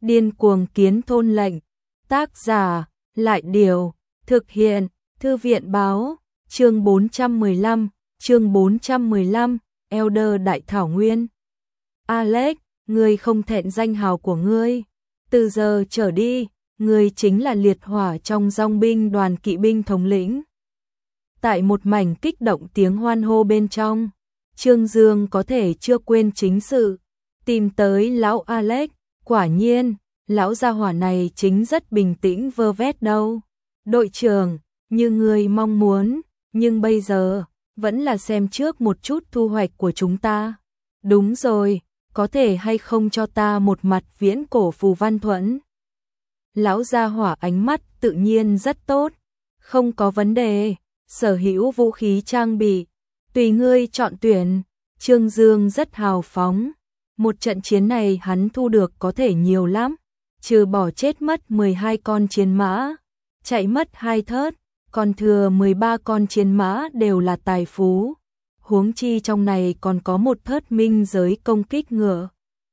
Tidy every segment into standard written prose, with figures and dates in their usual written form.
Điên cuồng kiến thôn lệnh. Tác giả, Lại Điều. Thực hiện, Thư viện báo. Chương 415, Elder Đại Thảo Nguyên. Alex, ngươi không thẹn danh hào của ngươi. Từ giờ trở đi, ngươi chính là liệt hỏa trong dòng binh đoàn kỵ binh thống lĩnh. Tại một mảnh kích động tiếng hoan hô bên trong, Trương Dương có thể chưa quên chính sự, tìm tới lão Alex. Quả nhiên, lão gia hỏa này chính rất bình tĩnh vơ vét đâu. Đội trưởng, như người mong muốn, nhưng bây giờ, vẫn là xem trước một chút thu hoạch của chúng ta. Đúng rồi, có thể hay không cho ta một mặt viễn cổ phù văn thuẫn? Lão gia hỏa ánh mắt tự nhiên rất tốt, không có vấn đề, sở hữu vũ khí trang bị, tùy ngươi chọn tuyển. Trương Dương rất hào phóng, một trận chiến này hắn thu được có thể nhiều lắm, trừ bỏ chết mất 12 con chiến mã, chạy mất 2 thớt, còn thừa 13 con chiến mã đều là tài phú. Huống chi trong này còn có một thớt minh giới công kích ngựa.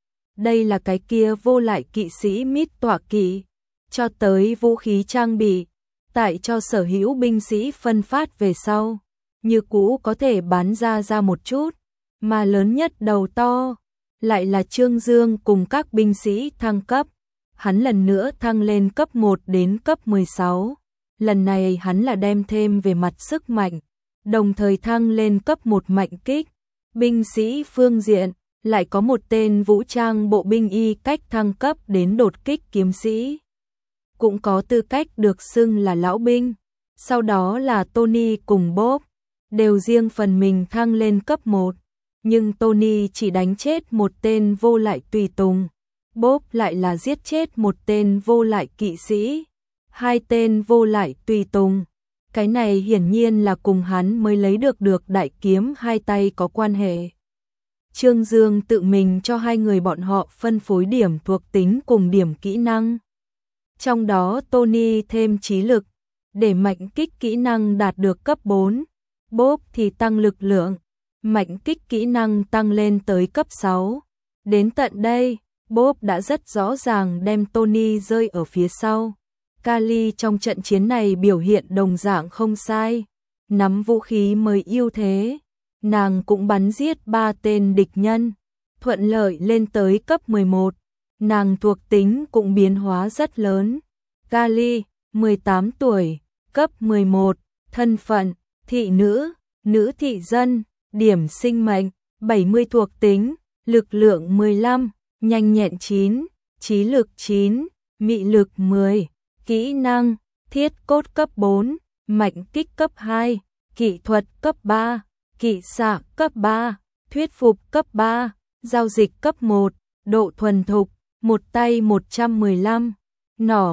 Đây là cái kia vô lại kỵ sĩ mít tọa kỵ, cho tới vũ khí trang bị, tại cho sở hữu binh sĩ phân phát về sau, như cũ có thể bán ra một chút, mà lớn nhất đầu to, lại là Trương Dương cùng các binh sĩ thăng cấp. Hắn lần nữa thăng lên cấp 1 đến cấp 16, lần này hắn là đem thêm về mặt sức mạnh, đồng thời thăng lên cấp 1 mạnh kích. Binh sĩ phương diện, lại có một tên vũ trang bộ binh y cách thăng cấp đến đột kích kiếm sĩ, cũng có tư cách được xưng là lão binh. Sau đó là Tony cùng Bob, đều riêng phần mình thăng lên cấp 1, nhưng Tony chỉ đánh chết một tên vô lại tùy tùng, Bob lại là giết chết một tên vô lại kỵ sĩ, 2 tên vô lại tùy tùng. Cái này hiển nhiên là cùng hắn mới lấy được đại kiếm 2 tay có quan hệ. Trương Dương tự mình cho 2 người bọn họ phân phối điểm thuộc tính cùng điểm kỹ năng. Trong đó Tony thêm trí lực, để mạnh kích kỹ năng đạt được cấp 4, Bob thì tăng lực lượng, mạnh kích kỹ năng tăng lên tới cấp 6. Đến tận đây, Bob đã rất rõ ràng đem Tony rơi ở phía sau. Kali trong trận chiến này biểu hiện đồng dạng không sai, nắm vũ khí mới ưu thế, nàng cũng bắn giết 3 tên địch nhân, thuận lợi lên tới cấp 11, nàng thuộc tính cũng biến hóa rất lớn. Kali, 18 tuổi, cấp 11, thân phận, thị nữ, nữ thị dân, điểm sinh mệnh, 70 thuộc tính, lực lượng 15, nhanh nhẹn 9, trí lực 9, mị lực 10, kỹ năng, thiết cốt cấp 4, mạnh kích cấp 2, kỹ thuật cấp 3, kỵ xạ cấp 3, thuyết phục cấp 3, giao dịch cấp 1, độ thuần thục, một tay 115, nỏ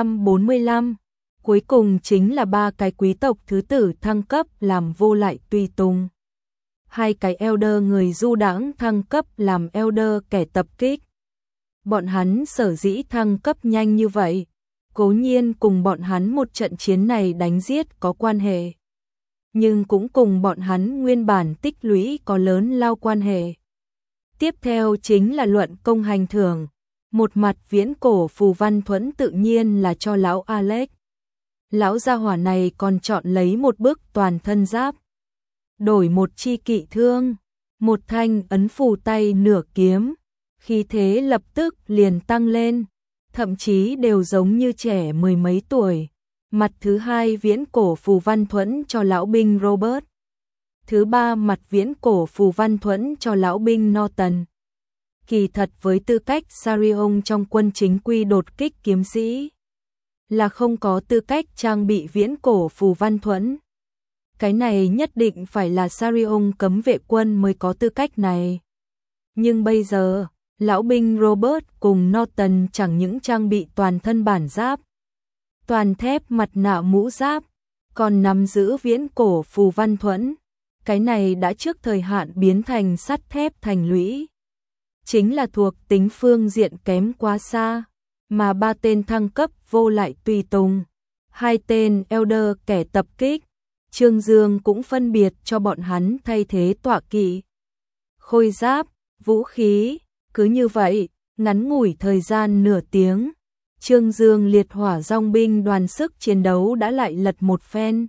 145. Cuối cùng chính là 3 cái quý tộc thứ tử thăng cấp làm vô lại tùy tùng. 2 cái Elder người du đãng thăng cấp làm Elder kẻ tập kích. Bọn hắn sở dĩ thăng cấp nhanh như vậy, cố nhiên cùng bọn hắn một trận chiến này đánh giết có quan hệ, nhưng cũng cùng bọn hắn nguyên bản tích lũy có lớn lao quan hệ. Tiếp theo chính là luận công hành thưởng, một mặt viễn cổ phù văn thuẫn tự nhiên là cho lão Alex. Lão gia hỏa này còn chọn lấy một bức toàn thân giáp, đổi một chi kỵ thương, một thanh ấn phù tay nửa kiếm, khí thế lập tức liền tăng lên, thậm chí đều giống như trẻ 10 mấy tuổi. Mặt thứ 2 viễn cổ phù văn thuẫn cho lão binh Robert. Thứ 3 mặt viễn cổ phù văn thuẫn cho lão binh Norton. Kỳ thật với tư cách Sarion trong quân chính quy đột kích kiếm sĩ, là không có tư cách trang bị viễn cổ phù văn thuẫn. Cái này nhất định phải là Sarion cấm vệ quân mới có tư cách này. Nhưng bây giờ, lão binh Robert cùng Norton chẳng những trang bị toàn thân bản giáp, toàn thép mặt nạ mũ giáp, còn nắm giữ viễn cổ phù văn thuẫn. Cái này đã trước thời hạn biến thành sắt thép thành lũy. Chính là thuộc tính phương diện kém quá xa, mà 3 tên thăng cấp vô lại tùy tùng, 2 tên Elder kẻ tập kích, Trương Dương cũng phân biệt cho bọn hắn thay thế tọa kỵ, khôi giáp, vũ khí. Cứ như vậy, Ngắn ngủi thời gian nửa tiếng, Trương Dương liệt hỏa dòng binh đoàn sức chiến đấu đã lại lật một phen.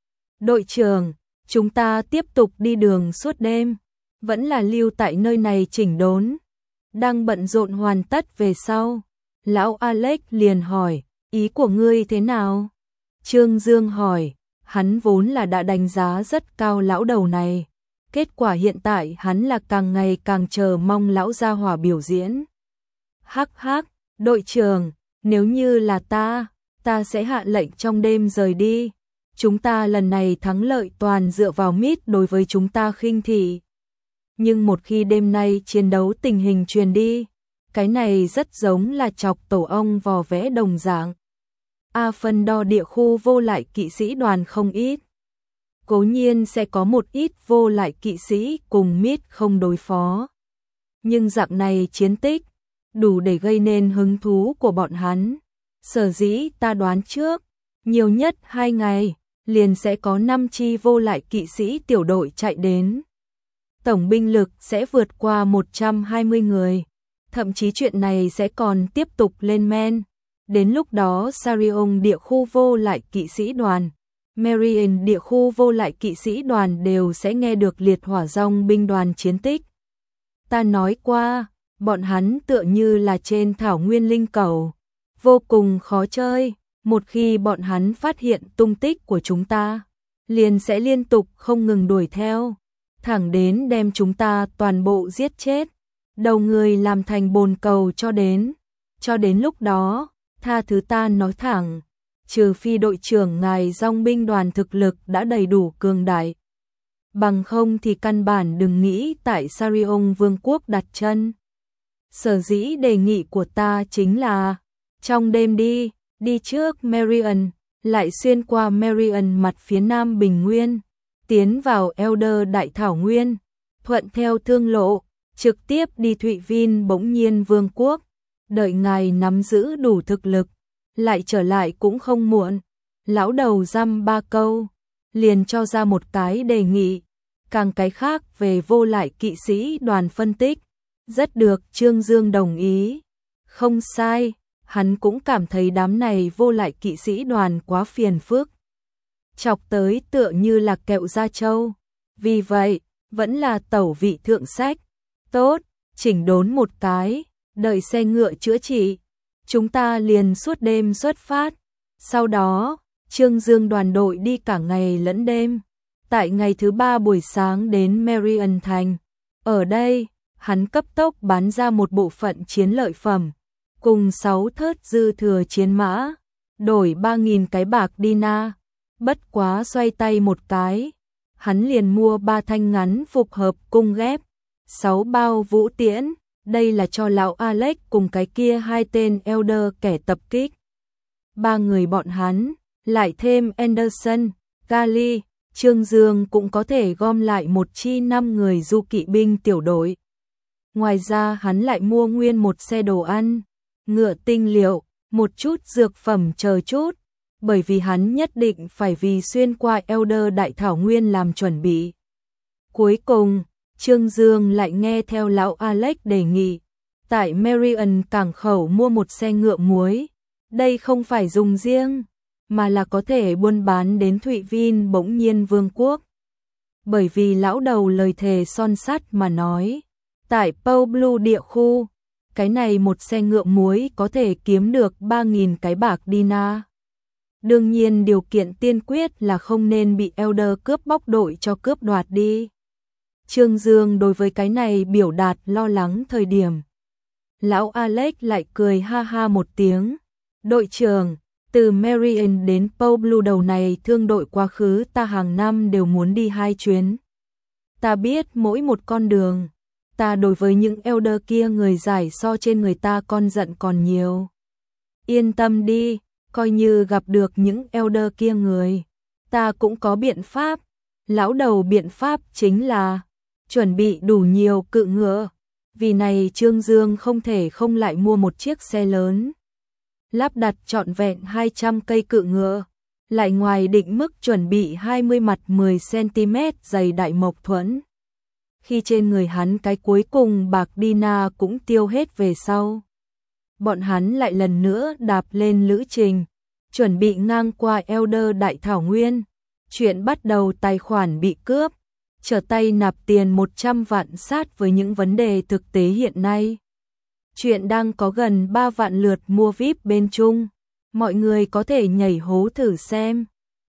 Đội trưởng, chúng ta tiếp tục đi đường suốt đêm, vẫn là lưu tại nơi này chỉnh đốn. Đang bận rộn hoàn tất về sau, lão Alex liền hỏi, ý của ngươi thế nào? Trương Dương hỏi, hắn vốn là đã đánh giá rất cao lão đầu này. Kết quả hiện tại hắn là càng ngày càng chờ mong lão gia hỏa biểu diễn. Hắc hắc, đội trưởng, nếu như là ta sẽ hạ lệnh trong đêm rời đi. Chúng ta lần này thắng lợi toàn dựa vào mít đối với chúng ta khinh thị. Nhưng một khi đêm nay chiến đấu tình hình truyền đi, cái này rất giống là chọc tổ ong vò vẽ đồng dạng. Phân đo địa khu vô lại kỵ sĩ đoàn không ít. Cố nhiên sẽ có một ít vô lại kỵ sĩ cùng mít không đối phó. Nhưng dạng này chiến tích, đủ để gây nên hứng thú của bọn hắn. Sở dĩ ta đoán trước, nhiều nhất 2 ngày, liền sẽ có 5 chi vô lại kỵ sĩ tiểu đội chạy đến. Tổng binh lực sẽ vượt qua 120 người. Thậm chí chuyện này sẽ còn tiếp tục lên men. Đến lúc đó Sarion địa khu vô lại kỵ sĩ đoàn, Marion địa khu vô lại kỵ sĩ đoàn đều sẽ nghe được liệt hỏa dòng binh đoàn chiến tích. Ta nói qua, bọn hắn tựa như là trên thảo nguyên linh cầu, vô cùng khó chơi. Một khi bọn hắn phát hiện tung tích của chúng ta, liền sẽ liên tục không ngừng đuổi theo, thẳng đến đem chúng ta toàn bộ giết chết, đầu người làm thành bồn cầu cho đến lúc đó, tha thứ ta nói thẳng, trừ phi đội trưởng ngài dòng binh đoàn thực lực đã đầy đủ cường đại. Bằng không thì căn bản đừng nghĩ tại Sarion Vương quốc đặt chân. Sở dĩ đề nghị của ta chính là, trong đêm đi trước Marion, lại xuyên qua Marion mặt phía nam bình nguyên, tiến vào Elder Đại Thảo Nguyên, thuận theo thương lộ, trực tiếp đi Thụy Vin Bỗng Nhiên Vương quốc, đợi ngài nắm giữ đủ thực lực, lại trở lại cũng không muộn. Lão đầu dăm 3 câu, liền cho ra một cái đề nghị, càng cái khác về vô lại kỵ sĩ đoàn phân tích, rất được Trương Dương đồng ý. Không sai, hắn cũng cảm thấy đám này vô lại kỵ sĩ đoàn quá phiền phức, chọc tới tựa như là kẹo da trâu. Vì vậy, vẫn là tẩu vị thượng sách. Tốt, chỉnh đốn một cái, đợi xe ngựa chữa trị, chúng ta liền suốt đêm xuất phát. Sau đó, Trương Dương đoàn đội đi cả ngày lẫn đêm. Tại ngày thứ 3 buổi sáng đến Marion Thành. Ở đây, hắn cấp tốc bán ra một bộ phận chiến lợi phẩm, cùng 6 thớt dư thừa chiến mã, đổi 3.000 cái bạc dinar. Bất quá xoay tay một cái, hắn liền mua 3 thanh ngắn phục hợp cung ghép, 6 bao vũ tiễn, đây là cho lão Alex cùng cái kia 2 tên Elder kẻ tập kích. 3 người bọn hắn, lại thêm Anderson, Gali, Trương Dương cũng có thể gom lại một chi 5 người du kỵ binh tiểu đội. Ngoài ra hắn lại mua nguyên một xe đồ ăn, ngựa tinh liệu, một chút dược phẩm chờ chút, bởi vì hắn nhất định phải vì xuyên qua Elder Đại Thảo Nguyên làm chuẩn bị. Cuối cùng, Trương Dương lại nghe theo lão Alex đề nghị, tại Marion cảng khẩu mua một xe ngựa muối. Đây không phải dùng riêng, mà là có thể buôn bán đến Thụy Vin Bỗng Nhiên Vương quốc. Bởi vì lão đầu lời thề son sắt mà nói, tại Pau Blue địa khu, cái này một xe ngựa muối có thể kiếm được 3.000 cái bạc dinar. Đương nhiên điều kiện tiên quyết là không nên bị Elder cướp bóc đội cho cướp đoạt đi. Trương Dương đối với cái này biểu đạt lo lắng thời điểm. Lão Alex lại cười ha ha một tiếng. Đội trưởng, từ Marion đến Pau Blue đầu này thương đội quá khứ ta hàng năm đều muốn đi 2 chuyến. Ta biết mỗi một con đường, ta đối với những Elder kia người giải so trên người ta con giận còn nhiều. Yên tâm đi, coi như gặp được những Elder kia người, ta cũng có biện pháp. Lão đầu biện pháp chính là chuẩn bị đủ nhiều cự ngựa. Vì này Trương Dương không thể không lại mua một chiếc xe lớn, lắp đặt trọn vẹn 200 cây cự ngựa, lại ngoài định mức chuẩn bị 20 mặt 10 cm dày đại mộc thuẫn. khi trên người hắn cái cuối cùng bạc Dina cũng tiêu hết về sau. Bọn hắn lại lần nữa đạp lên lữ trình, chuẩn bị ngang qua Elder Đại Thảo Nguyên. Chuyện bắt đầu tài khoản bị cướp, trở tay nạp tiền 100 vạn sát với những vấn đề thực tế hiện nay. Chuyện đang có gần 3 vạn lượt mua VIP bên Trung, mọi người có thể nhảy hố thử xem.